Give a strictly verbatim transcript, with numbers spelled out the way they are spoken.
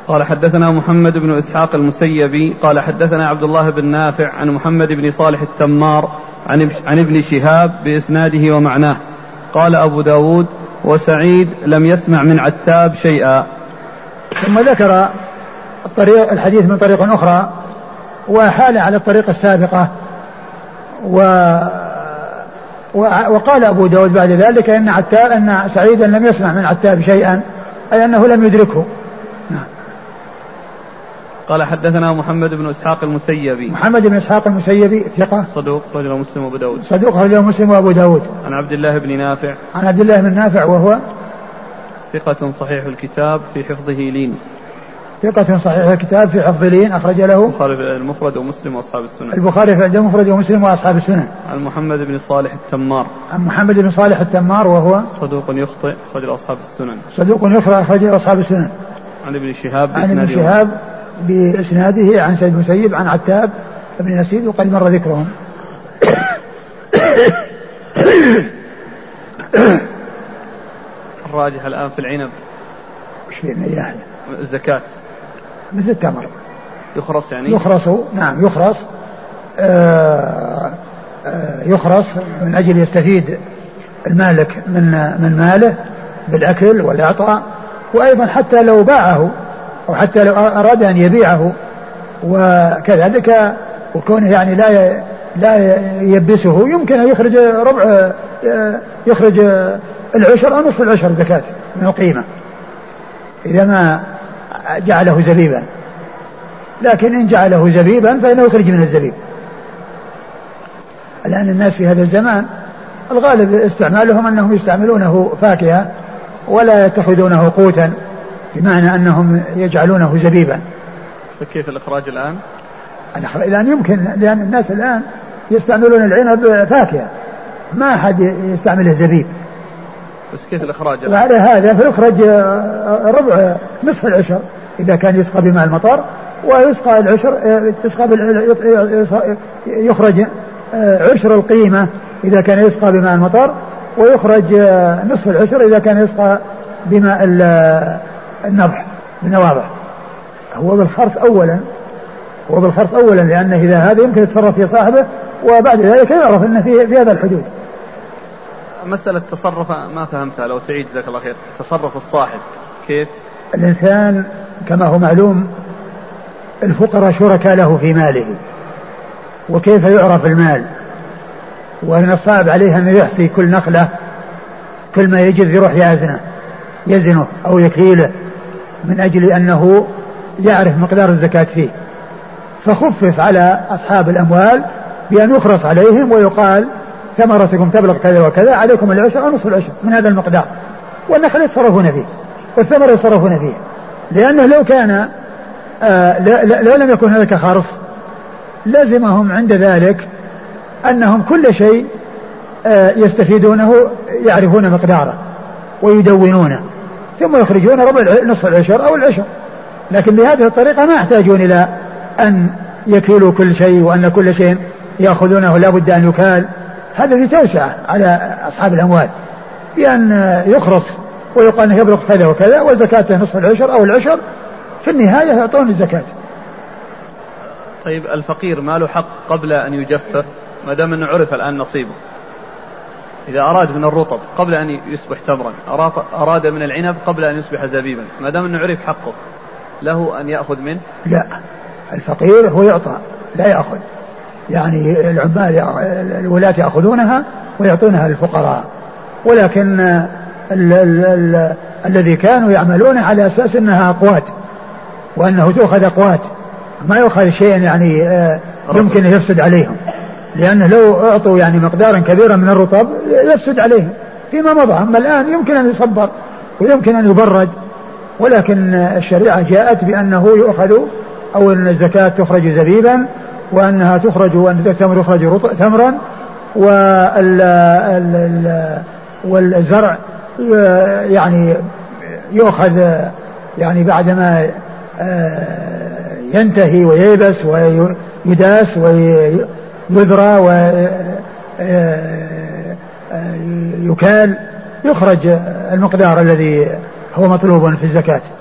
قال حدثنا محمد بن إسحاق المسيبي قال حدثنا عبد الله بن نافع عن محمد بن صالح التمار عن ابن شهاب بإسناده ومعناه. قال أبو داود وسعيد لم يسمع من عتاب شيئا. ثم ذكر الطريق الحديث من طريق أخرى وحال على الطريقة السابقة و وقال أبو داود بعد ذلك إن عتاب أن سعيدا لم يسمع من عتاب شيئا أي أنه لم يدركه. نعم. قال حدثنا محمد بن إسحاق المسيبي محمد بن إسحاق المسيبي ثقة صدوق رجل مسلم وأبو داود صدوق رجل مسلم وأبو داود عن عبد الله بن نافع عن عبد الله بن نافع وهو ثقة صحيح الكتاب في حفظه لين ثقة صحيح الكتاب في حفظ لين أخرج له البخاري في المفرد ومسلم وأصحاب السنن البخاري في المفرد ومسلم وأصحاب السنن. عن محمد بن صالح التمار عن محمد بن صالح التمار وهو صدوق يخطئ أخرج له أصحاب السنن صدوق يخطئ أخرج له أصحاب السنن. عن ابن شهاب عن ابن شهاب بإسناده عن سيد المسيب عن عتاب بن يزيد وقد مر ذكرهم. الراجح الآن في العنب وش في يعني الزكاة مثل التمر يخرص يعني يخرص نعم يخرص آآ آآ يخرص من أجل يستفيد المالك من من ماله بالأكل والإعطاء وأيضا حتى لو باعه أو حتى لو أراد أن يبيعه وكذلك وكونه يعني لا لا يبسه يمكن أن يخرج ربع يخرج العشر أو نصف العشر زكاة من القيمة إذا ما جعله زبيبا. لكن إن جعله زبيبا فإنه يخرج من الزبيب. الآن الناس في هذا الزمان الغالب استعمالهم أنهم يستعملونه فاكهة ولا يتخذونه قوتا بمعنى أنهم يجعلونه زبيبا. فكيف الإخراج الآن؟ الآن يمكن لأن الناس الآن يستعملون العنب فاكهة ما أحد يستعمله زبيب. بس كيف الإخراج الآن؟ وعلى هذا فيخرج ربع نصف العشر إذا كان يسقى بماء المطر ويسقى العشر يسقى يخرج عشر القيمة إذا كان يسقى بماء المطر ويخرج نصف العشر إذا كان يسقى بماء النضح بالنواضح. هو بالخرص أولا هو بالخرص أولا لأنه إذا هذا يمكن يتصرف في صاحبه وبعد ذلك يعرف أنه في, في هذا الحدود. مسألة تصرف ما فهمتها لو تعيد جزاك الله خير. تصرف الصاحب كيف؟ الإنسان كما هو معلوم الفقراء شركاء له في ماله وكيف يعرف المال وأن الصعب عليه أن يحصي كل نقلة كل ما يجد يروح يزنه يزنه أو يكيله من أجل أنه يعرف مقدار الزكاة فيه. فخفف على أصحاب الأموال بأن يخرص عليهم ويقال ثمرتكم تبلغ كذا وكذا عليكم العشر أو نصف العشر من هذا المقدار والنخل يتصرفون فيه والثمر يتصرفون فيه. لأنه لو كان آه لو لم يكن هذا كخرص لازمهم عند ذلك أنهم كل شيء آه يستفيدونه يعرفون مقداره ويدونونه ثم يخرجون ربع نصف العشر أو العشر. لكن بهذه الطريقة ما يحتاجون إلى أن يكيلوا كل شيء وأن كل شيء يأخذونه لا بد أن يكال. هذا في توسعة على أصحاب الأموال بأن يخرص ويقال أنه يبلغ كذا وكذا وزكاته نصف العشر أو العشر في النهاية يعطون الزكاة. طيب الفقير ما له حق قبل أن يجفف ما دام أنه عرف الآن نصيبه؟ إذا أراد من الرطب قبل أن يصبح تمرا أراد من العنب قبل أن يصبح زبيبا ما دام أنه عرف حقه له أن يأخذ منه؟ لا الفقير هو يعطى لا يأخذ. يعني العمال الولاة يأخذونها ويعطونها للفقراء ولكن ال ال ال الذي كانوا يعملون على أساس أنها أقوات وأنه تأخذ أقوات ما يأخذ شيء يعني يمكن يفسد عليهم لأنه لو أعطوا يعني مقدارا كبيرا من الرطب يفسد عليهم فيما مضى. أما الآن يمكن أن يصبر ويمكن أن يبرد ولكن الشريعة جاءت بأنه يؤخذ أو أن الزكاة تخرج زبيبا وأنها تخرج وأن التمر يخرج تمرا والزرع يعني يؤخذ يعني بعدما ينتهي وييبس ويداس ويذرى ويكال يخرج المقدار الذي هو مطلوب في الزكاة.